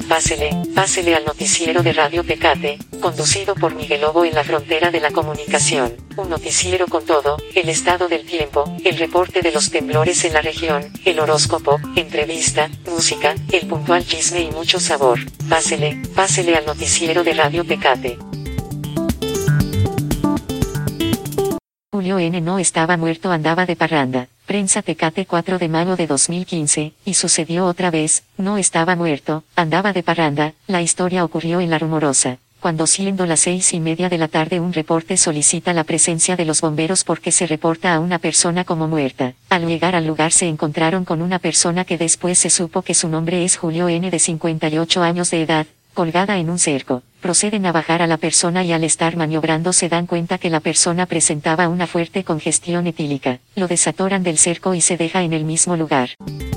Pásele al noticiero de Radio Tecate, conducido por Miguel Lobo en la frontera de la comunicación. Un noticiero con todo, el estado del tiempo, el reporte de los temblores en la región, el horóscopo, entrevista, música, el puntual chisme y mucho sabor. Pásele al noticiero de Radio Tecate. Julio N. no estaba muerto, andaba de parranda. Prensa Tecate 4 de mayo de 2015, y sucedió otra vez, no estaba muerto, andaba de parranda. La historia ocurrió en La Rumorosa, cuando siendo las 6:30 de la tarde un reporte solicita la presencia de los bomberos porque se reporta a una persona como muerta. Al llegar al lugar se encontraron con una persona que después se supo que su nombre es Julio N. de 58 años de edad, colgada en un cerco. Proceden a bajar a la persona y al estar maniobrando se dan cuenta que la persona presentaba una fuerte congestión etílica. Lo desatoran del cerco y se deja en el mismo lugar.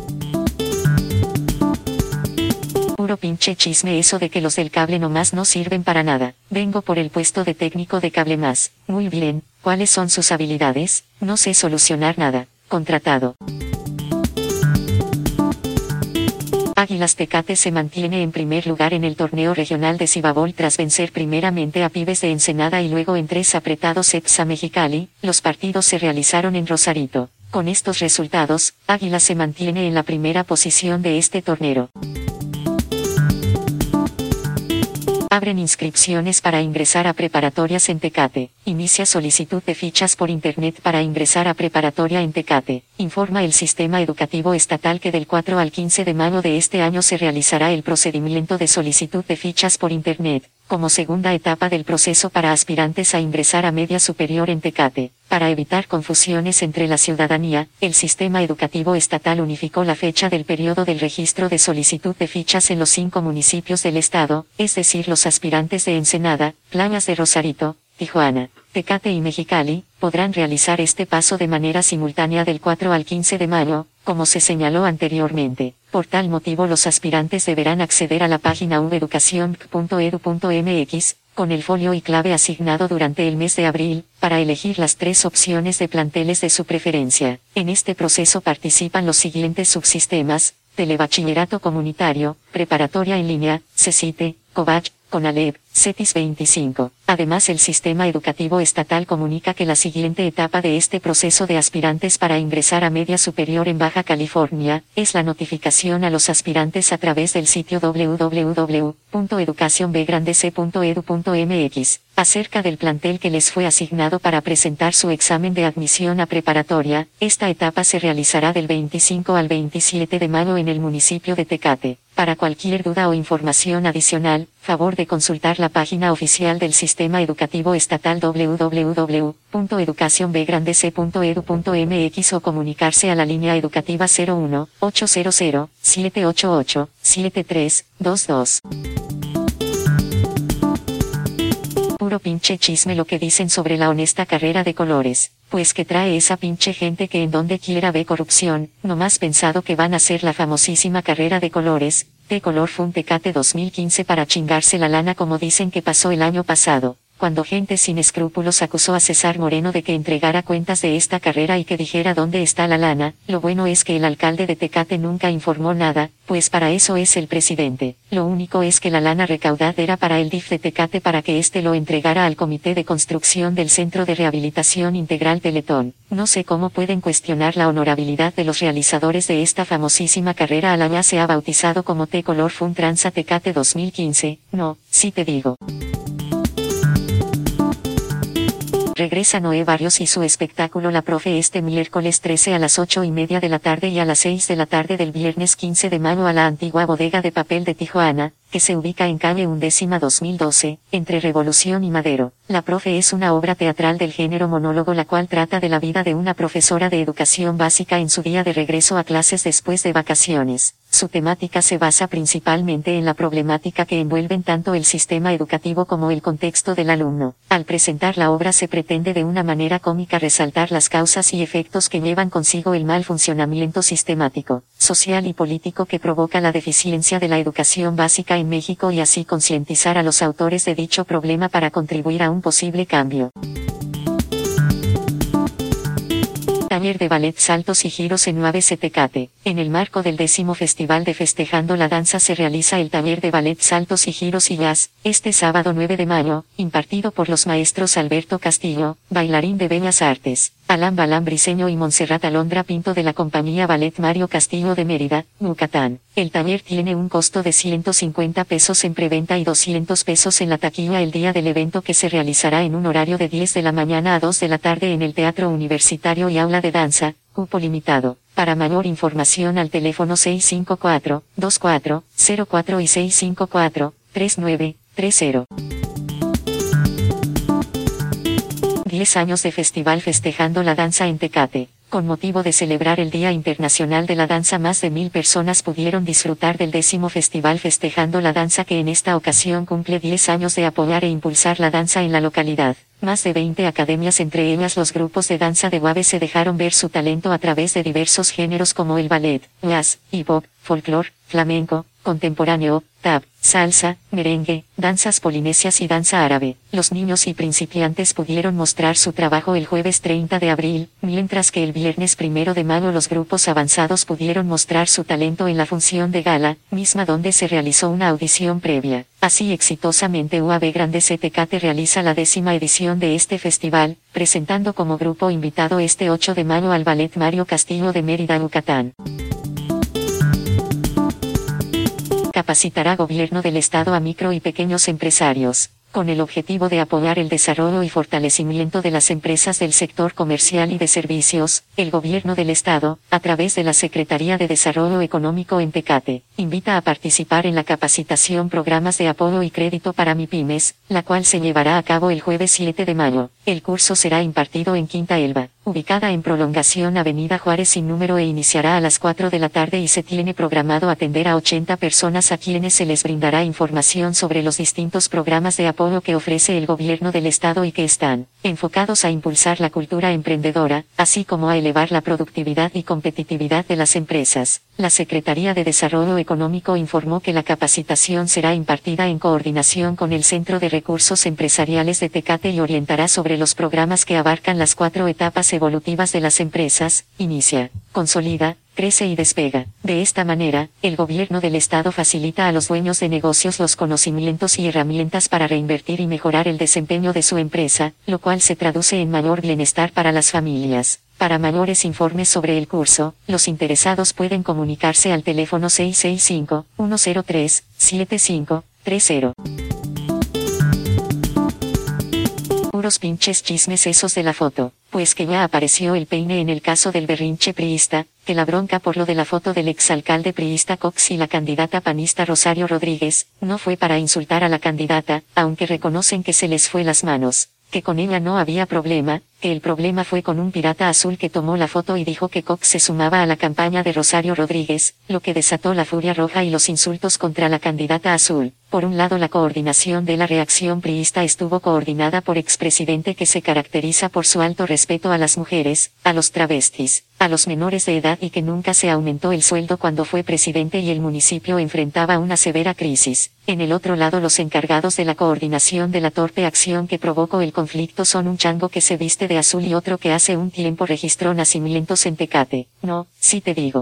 Puro pinche chisme eso de que los del cable nomás no sirven para nada. Vengo por el puesto de técnico de cable más. Muy bien, ¿cuáles son sus habilidades? No sé solucionar nada. Contratado. Águilas Tecate se mantiene en primer lugar en el torneo regional de Cibabol tras vencer primeramente a Pibes de Ensenada y luego en 3 apretados sets a Mexicali. Los partidos se realizaron en Rosarito. Con estos resultados, Águilas se mantiene en la primera posición de este torneo. Abren inscripciones para ingresar a preparatorias en Tecate. Inicia solicitud de fichas por internet para ingresar a preparatoria en Tecate. Informa el Sistema Educativo Estatal que del 4 al 15 de mayo de este año se realizará el procedimiento de solicitud de fichas por internet, como segunda etapa del proceso para aspirantes a ingresar a media superior en Tecate. Para evitar confusiones entre la ciudadanía, el Sistema Educativo Estatal unificó la fecha del periodo del registro de solicitud de fichas en los 5 municipios del estado, es decir, los aspirantes de Ensenada, Playas de Rosarito, Tijuana, Tecate y Mexicali, podrán realizar este paso de manera simultánea del 4 al 15 de mayo, como se señaló anteriormente. Por tal motivo los aspirantes deberán acceder a la página veducacion.edu.mx, con el folio y clave asignado durante el mes de abril, para elegir las 3 opciones de planteles de su preferencia. En este proceso participan los siguientes subsistemas: Telebachillerato Comunitario, Preparatoria en Línea, CECITE, COVACH, CONALEP, CETIS 25. Además, el Sistema Educativo Estatal comunica que la siguiente etapa de este proceso de aspirantes para ingresar a media superior en Baja California, es la notificación a los aspirantes a través del sitio www.educacionbgrandec.edu.mx, acerca del plantel que les fue asignado para presentar su examen de admisión a preparatoria. Esta etapa se realizará del 25 al 27 de mayo en el municipio de Tecate. Para cualquier duda o información adicional, favor de consultar la página oficial del Sistema Educativo Estatal www.educacionbgrandec.edu.mx o comunicarse a la línea educativa 01-800-788-7322. Puro pinche chisme lo que dicen sobre la honesta carrera de colores. Pues que trae esa pinche gente que en donde quiera ve corrupción, nomás pensado que van a hacer la famosísima carrera de colores, T-Color Fun Tecate 2015 para chingarse la lana como dicen que pasó el año pasado, cuando gente sin escrúpulos acusó a César Moreno de que entregara cuentas de esta carrera y que dijera dónde está la lana. Lo bueno es que el alcalde de Tecate nunca informó nada, pues para eso es el presidente. Lo único es que la lana recaudada era para el DIF de Tecate para que éste lo entregara al Comité de Construcción del Centro de Rehabilitación Integral Teletón. No sé cómo pueden cuestionar la honorabilidad de los realizadores de esta famosísima carrera. A la ya se ha bautizado como T-Color Fun Tranza Tecate 2015, no, sí te digo. Regresa Noé Barrios y su espectáculo La Profe este miércoles 13 a las 8:30 de la tarde y a las 6 de la tarde del viernes 15 de mayo a la antigua Bodega de Papel de Tijuana, que se ubica en calle 2012, entre Revolución y Madero. La Profe es una obra teatral del género monólogo la cual trata de la vida de una profesora de educación básica en su día de regreso a clases después de vacaciones. Su temática se basa principalmente en la problemática que envuelven tanto el sistema educativo como el contexto del alumno. Al presentar la obra se pretende de una manera cómica resaltar las causas y efectos que llevan consigo el mal funcionamiento sistemático, social y político que provoca la deficiencia de la educación básica en México y así concientizar a los autores de dicho problema para contribuir a un posible cambio. Taller de ballet saltos y giros en UABC Tecate. En el marco del 10º Festival de Festejando la Danza se realiza el taller de ballet saltos y giros y jazz, este sábado 9 de mayo, impartido por los maestros Alberto Castillo, bailarín de Bellas Artes, Alan Balán Briceño y Montserrat Alondra Pinto de la compañía Ballet Mario Castillo de Mérida, Yucatán. El taller tiene un costo de 150 pesos en preventa y 200 pesos en la taquilla el día del evento, que se realizará en un horario de 10 de la mañana a 2 de la tarde en el Teatro Universitario y Aula de Danza, cupo limitado. Para mayor información al teléfono 654-2404 y 654-3930. 10 años de festival Festejando la Danza en Tecate. Con motivo de celebrar el Día Internacional de la Danza, más de 1000 personas pudieron disfrutar del 10º Festival Festejando la Danza, que en esta ocasión cumple 10 años de apoyar e impulsar la danza en la localidad. Más de 20 academias, entre ellas los grupos de danza de UABC, dejaron ver su talento a través de diversos géneros como el ballet, jazz, hip hop, folclore, flamenco, contemporáneo, tap, salsa, merengue, danzas polinesias y danza árabe. Los niños y principiantes pudieron mostrar su trabajo el jueves 30 de abril, mientras que el viernes 1 de mayo los grupos avanzados pudieron mostrar su talento en la función de gala, misma donde se realizó una audición previa. Así exitosamente UAB Grande Tecate realiza la 10ª edición de este festival, presentando como grupo invitado este 8 de mayo al Ballet Mario Castillo de Mérida, Yucatán. Capacitará Gobierno del Estado a micro y pequeños empresarios. Con el objetivo de apoyar el desarrollo y fortalecimiento de las empresas del sector comercial y de servicios, el Gobierno del Estado, a través de la Secretaría de Desarrollo Económico en Tecate, invita a participar en la capacitación Programas de Apoyo y Crédito para MIPYMES, la cual se llevará a cabo el jueves 7 de mayo. El curso será impartido en Quinta Elba, ubicada en Prolongación Avenida Juárez sin número, e iniciará a las 4 de la tarde y se tiene programado atender a 80 personas, a quienes se les brindará información sobre los distintos programas de apoyo que ofrece el Gobierno del Estado y que están enfocados a impulsar la cultura emprendedora, así como a elevar la productividad y competitividad de las empresas. La Secretaría de Desarrollo Económico informó que la capacitación será impartida en coordinación con el Centro de Recursos Empresariales de Tecate y orientará sobre los programas que abarcan las 4 etapas evolutivas de las empresas: inicia, consolida, crece y despega. De esta manera, el Gobierno del Estado facilita a los dueños de negocios los conocimientos y herramientas para reinvertir y mejorar el desempeño de su empresa, lo cual se traduce en mayor bienestar para las familias. Para mayores informes sobre el curso, los interesados pueden comunicarse al teléfono 665-103-7530. Puros pinches chismes esos de la foto, pues que ya apareció el peine en el caso del berrinche priista, que la bronca por lo de la foto del exalcalde priista Cox y la candidata panista Rosario Rodríguez, no fue para insultar a la candidata, aunque reconocen que se les fue las manos, que con ella no había problema, que el problema fue con un pirata azul que tomó la foto y dijo que Cox se sumaba a la campaña de Rosario Rodríguez, lo que desató la furia roja y los insultos contra la candidata azul. Por un lado, la coordinación de la reacción priista estuvo coordinada por expresidente, que se caracteriza por su alto respeto a las mujeres, a los travestis, a los menores de edad, y que nunca se aumentó el sueldo cuando fue presidente y el municipio enfrentaba una severa crisis. En el otro lado, los encargados de la coordinación de la torpe acción que provocó el conflicto son un chango que se viste de azul y otro que hace un tiempo registró nacimientos en Tecate. No, sí te digo.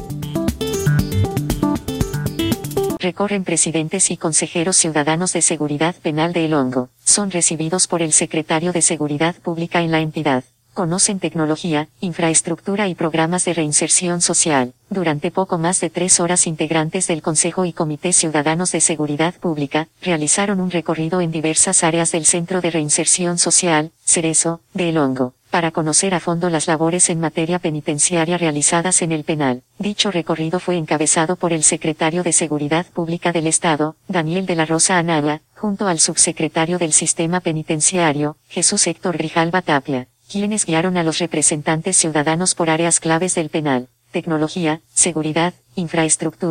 Recorren presidentes y consejeros ciudadanos de Seguridad Penal de El Hongo. Son recibidos por el secretario de Seguridad Pública en la entidad. Conocen tecnología, infraestructura y programas de reinserción social. Durante poco más de 3 horas, integrantes del Consejo y Comité Ciudadanos de Seguridad Pública realizaron un recorrido en diversas áreas del Centro de Reinserción Social, Cerezo, de El Hongo, para conocer a fondo las labores en materia penitenciaria realizadas en el penal. Dicho recorrido fue encabezado por el secretario de Seguridad Pública del Estado, Daniel de la Rosa Anaya, junto al subsecretario del Sistema Penitenciario, Jesús Héctor Grijalva Tapia, quienes guiaron a los representantes ciudadanos por áreas claves del penal: tecnología, seguridad, infraestructura,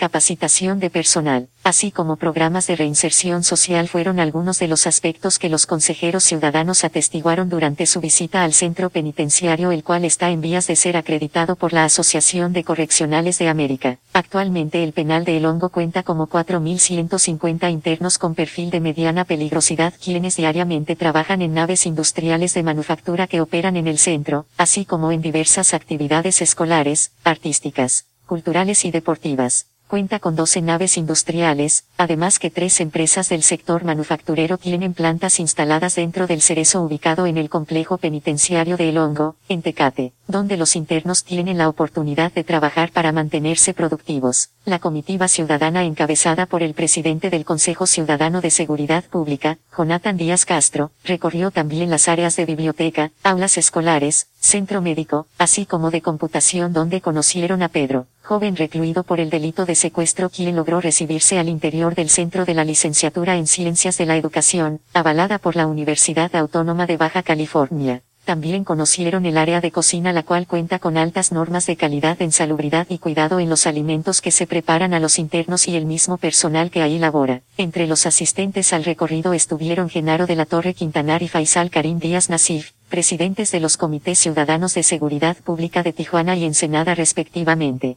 capacitación de personal, así como programas de reinserción social fueron algunos de los aspectos que los consejeros ciudadanos atestiguaron durante su visita al centro penitenciario, el cual está en vías de ser acreditado por la Asociación de Correccionales de América. Actualmente el penal de El Hongo cuenta como 4.150 internos con perfil de mediana peligrosidad, quienes diariamente trabajan en naves industriales de manufactura que operan en el centro, así como en diversas actividades escolares, artísticas, culturales y deportivas. Cuenta con 12 naves industriales, además que 3 empresas del sector manufacturero tienen plantas instaladas dentro del Cerezo ubicado en el complejo penitenciario de El Hongo, en Tecate, donde los internos tienen la oportunidad de trabajar para mantenerse productivos. La comitiva ciudadana encabezada por el presidente del Consejo Ciudadano de Seguridad Pública, Jonathan Díaz Castro, recorrió también las áreas de biblioteca, aulas escolares, centro médico, así como de computación, donde conocieron a Pedro, joven recluido por el delito de secuestro, quien logró recibirse al interior del centro de la licenciatura en Ciencias de la Educación, avalada por la Universidad Autónoma de Baja California. También conocieron el área de cocina, la cual cuenta con altas normas de calidad en salubridad y cuidado en los alimentos que se preparan a los internos y el mismo personal que ahí labora. Entre los asistentes al recorrido estuvieron Genaro de la Torre Quintanar y Faisal Karim Díaz Nasif, presidentes de los Comités Ciudadanos de Seguridad Pública de Tijuana y Ensenada respectivamente.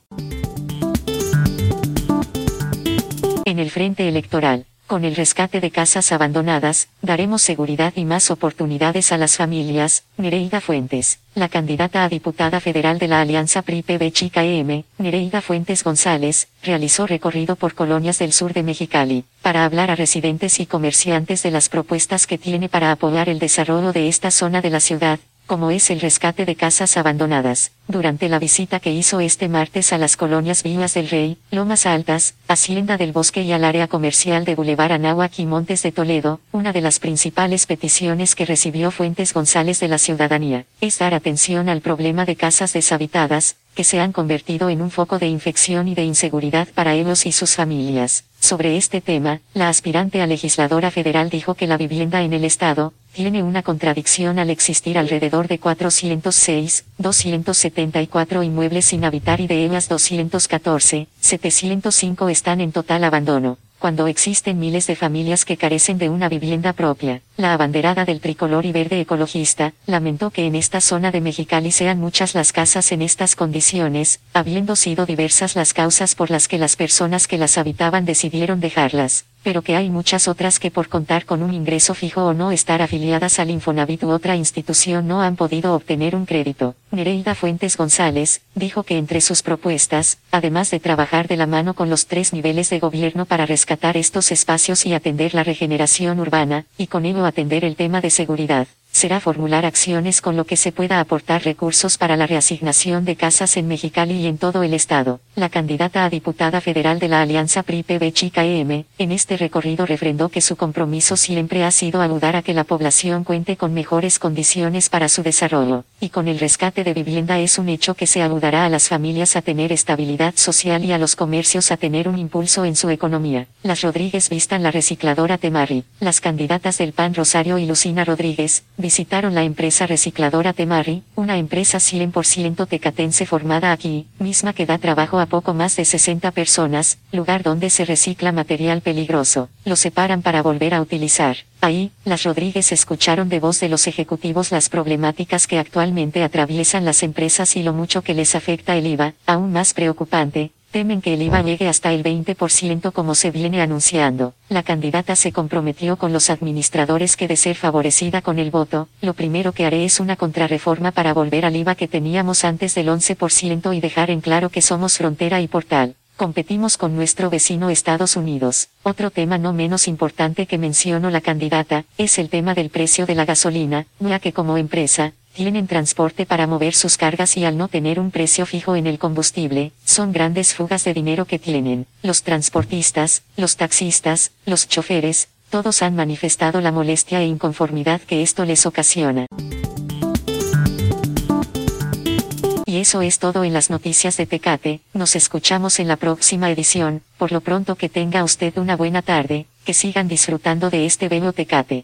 En el frente electoral, con el rescate de casas abandonadas, daremos seguridad y más oportunidades a las familias. Nereida Fuentes, la candidata a diputada federal de la Alianza PRI-PB-Chica-EM, Nereida Fuentes González, realizó recorrido por colonias del sur de Mexicali, para hablar a residentes y comerciantes de las propuestas que tiene para apoyar el desarrollo de esta zona de la ciudad, como es el rescate de casas abandonadas. Durante la visita que hizo este martes a las colonias Villas del Rey, Lomas Altas, Hacienda del Bosque y al área comercial de Boulevard Anáhuac y Montes de Toledo, una de las principales peticiones que recibió Fuentes González de la ciudadanía, es dar atención al problema de casas deshabitadas, que se han convertido en un foco de infección y de inseguridad para ellos y sus familias. Sobre este tema, la aspirante a legisladora federal dijo que la vivienda en el estado tiene una contradicción al existir alrededor de 274 inmuebles sin habitar y de ellas 705 están en total abandono, cuando existen miles de familias que carecen de una vivienda propia. La abanderada del tricolor y verde ecologista lamentó que en esta zona de Mexicali sean muchas las casas en estas condiciones, habiendo sido diversas las causas por las que las personas que las habitaban decidieron dejarlas, pero que hay muchas otras que por contar con un ingreso fijo o no estar afiliadas al Infonavit u otra institución no han podido obtener un crédito. Nereida Fuentes González dijo que entre sus propuestas, además de trabajar de la mano con los 3 niveles de gobierno para rescatar estos espacios y atender la regeneración urbana, y con ello atender el tema de seguridad, será formular acciones con lo que se pueda aportar recursos para la reasignación de casas en Mexicali y en todo el estado. La candidata a diputada federal de la Alianza PRI-PB-Chica-EM, en este recorrido refrendó que su compromiso siempre ha sido ayudar a que la población cuente con mejores condiciones para su desarrollo, y con el rescate de vivienda es un hecho que se ayudará a las familias a tener estabilidad social y a los comercios a tener un impulso en su economía. Las Rodríguez visitan la recicladora Temarri. Las candidatas del PAN Rosario y Lucina Rodríguez visitaron la empresa recicladora Temarri, una empresa 100% tecatense formada aquí, misma que da trabajo a poco más de 60 personas, lugar donde se recicla material peligroso, lo separan para volver a utilizar. Ahí, las Rodríguez escucharon de voz de los ejecutivos las problemáticas que actualmente atraviesan las empresas y lo mucho que les afecta el IVA. Aún más preocupante, temen que el IVA llegue hasta el 20% como se viene anunciando. La candidata se comprometió con los administradores que de ser favorecida con el voto, lo primero que haré es una contrarreforma para volver al IVA que teníamos antes del 11% y dejar en claro que somos frontera y portal. Competimos con nuestro vecino Estados Unidos. Otro tema no menos importante que mencionó la candidata, es el tema del precio de la gasolina, ya que como empresa, tienen transporte para mover sus cargas y al no tener un precio fijo en el combustible, son grandes fugas de dinero que tienen. Los transportistas, los taxistas, los choferes, todos han manifestado la molestia e inconformidad que esto les ocasiona. Y eso es todo en las noticias de Tecate. Nos escuchamos en la próxima edición. Por lo pronto que tenga usted una buena tarde, que sigan disfrutando de este bello Tecate.